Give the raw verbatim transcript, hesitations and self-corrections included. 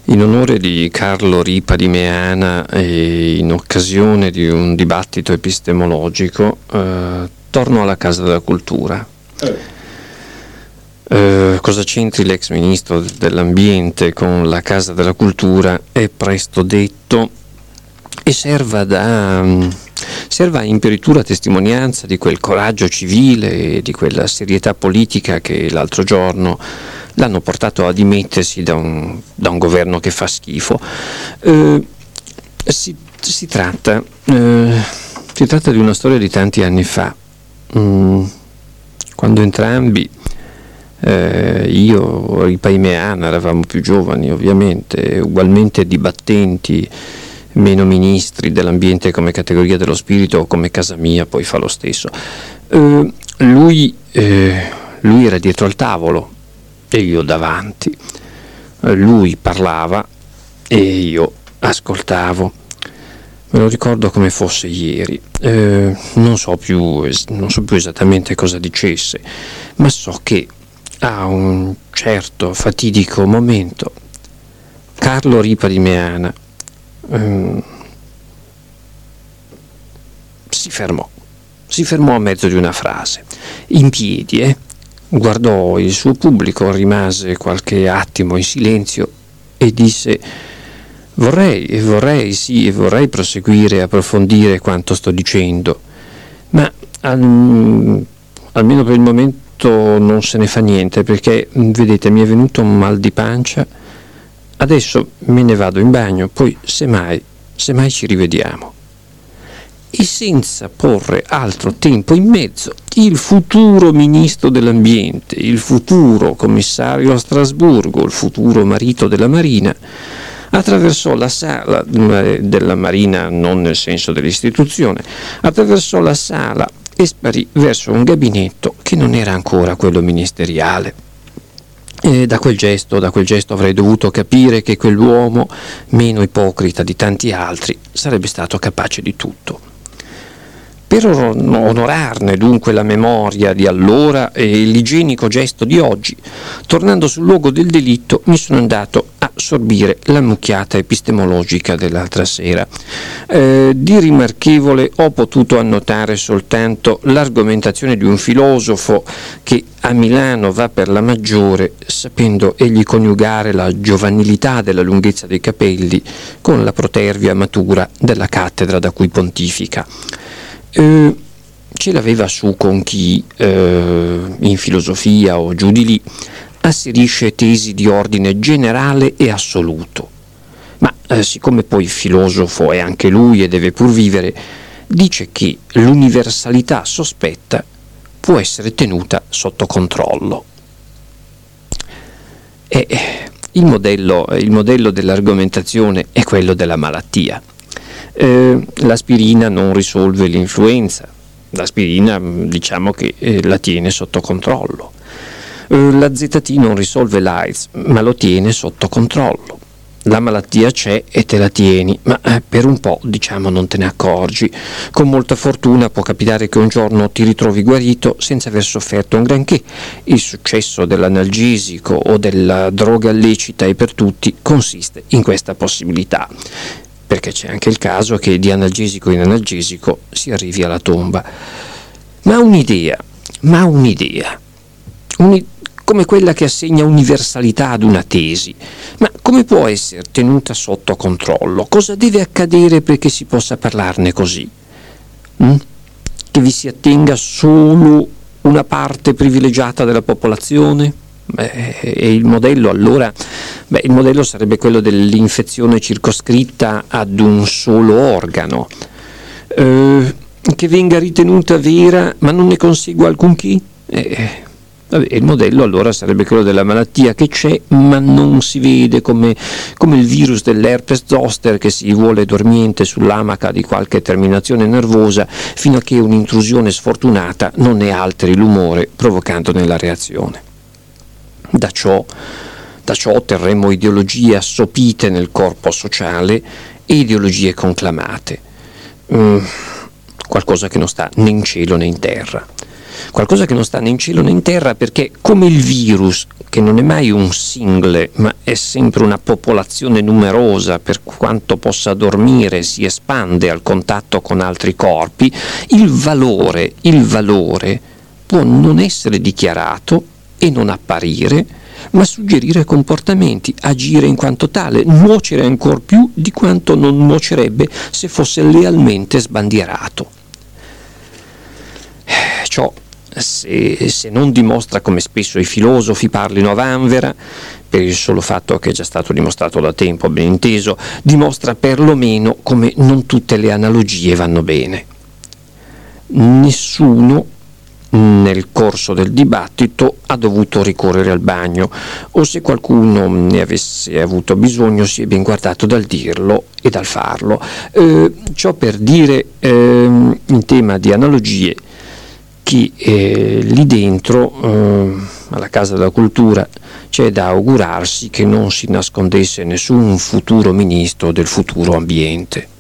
In onore di Carlo Ripa di Meana e in occasione di un dibattito epistemologico, eh, torno alla Casa della Cultura. Eh, cosa c'entri l'ex ministro dell'Ambiente con la Casa della Cultura è presto detto e serva da serva imperitura testimonianza di quel coraggio civile e di quella serietà politica che l'altro giorno l'hanno portato a dimettersi da un, da un governo che fa schifo. Eh, si, si, tratta, eh, si tratta di una storia di tanti anni fa, mm, quando entrambi, eh, io, Ripa e Meana, eravamo più giovani ovviamente, ugualmente dibattenti, meno ministri dell'ambiente come categoria dello spirito o come casa mia, poi fa lo stesso. Eh, lui, eh, lui era dietro al tavolo e io davanti. Eh, lui parlava e io ascoltavo. Me lo ricordo come fosse ieri. Eh, non so più, non so più esattamente cosa dicesse, ma so che a un certo fatidico momento Carlo Ripa di Meana Um, si fermò, si fermò a mezzo di una frase, in piedi, eh? Guardò il suo pubblico, rimase qualche attimo in silenzio e disse: vorrei, vorrei, sì, vorrei proseguire e approfondire quanto sto dicendo, ma al, almeno per il momento non se ne fa niente, perché, vedete, mi è venuto un mal di pancia. Adesso me ne vado in bagno, poi semmai, semmai ci rivediamo. E senza porre altro tempo in mezzo, il futuro ministro dell'ambiente, il futuro commissario a Strasburgo, il futuro marito della Marina, attraversò la sala della Marina, non nel senso dell'istituzione, attraversò la sala e sparì verso un gabinetto che non era ancora quello ministeriale. E da quel gesto, da quel gesto avrei dovuto capire che quell'uomo, meno ipocrita di tanti altri, sarebbe stato capace di tutto. Per onorarne dunque la memoria di allora e l'igienico gesto di oggi, tornando sul luogo del delitto, mi sono andato a sorbire la mucchiata epistemologica dell'altra sera. Eh, di rimarchevole ho potuto annotare soltanto l'argomentazione di un filosofo che a Milano va per la maggiore, sapendo egli coniugare la giovanilità della lunghezza dei capelli con la protervia matura della cattedra da cui pontifica. Eh, ce l'aveva su con chi, eh, in filosofia o giù di lì, asserisce tesi di ordine generale e assoluto. Ma eh, siccome poi filosofo è anche lui e deve pur vivere, dice che l'universalità sospetta può essere tenuta sotto controllo. E il modello, il modello dell'argomentazione è quello della malattia. Eh, l'aspirina non risolve l'influenza, l'aspirina diciamo che eh, la tiene sotto controllo. Eh, la Z T non risolve l'AIDS, ma lo tiene sotto controllo. La malattia c'è e te la tieni, ma eh, per un po' diciamo non te ne accorgi. Con molta fortuna può capitare che un giorno ti ritrovi guarito senza aver sofferto un granché. Il successo dell'analgesico o della droga illecita e per tutti consiste in questa possibilità, perché c'è anche il caso che di analgesico in analgesico si arrivi alla tomba. Ma un'idea, ma un'idea, un'idea come quella che assegna universalità ad una tesi, ma come può essere tenuta sotto controllo? Cosa deve accadere perché si possa parlarne così? Mm? Che vi si attenga solo una parte privilegiata della popolazione? Beh, e il modello allora, beh, il modello sarebbe quello dell'infezione circoscritta ad un solo organo, eh, che venga ritenuta vera ma non ne consegua alcunché. Eh, Vabbè, il modello allora sarebbe quello della malattia che c'è ma non si vede, come, come il virus dell'herpes zoster che si vuole dormiente sull'amaca di qualche terminazione nervosa fino a che un'intrusione sfortunata non ne alteri l'umore provocandone la reazione. Da ciò, da ciò otterremo ideologie assopite nel corpo sociale e ideologie conclamate, mm, qualcosa che non sta né in cielo né in terra. Qualcosa che non sta né in cielo né in terra perché, come il virus che non è mai un single, ma è sempre una popolazione numerosa, per quanto possa dormire si espande al contatto con altri corpi, il valore, il valore può non essere dichiarato e non apparire, ma suggerire comportamenti, agire in quanto tale, nuocere ancor più di quanto non nuocerebbe se fosse lealmente sbandierato. Ciò se, se non dimostra come spesso i filosofi parlino a vanvera, per il solo fatto che è già stato dimostrato da tempo, ben inteso, dimostra perlomeno come non tutte le analogie vanno bene. Nessuno nel corso del dibattito ha dovuto ricorrere al bagno, o se qualcuno ne avesse avuto bisogno si è ben guardato dal dirlo e dal farlo. Eh, ciò per dire, eh, in tema di analogie, che eh, lì dentro, eh, alla Casa della Cultura, c'è da augurarsi che non si nascondesse nessun futuro ministro del futuro ambiente.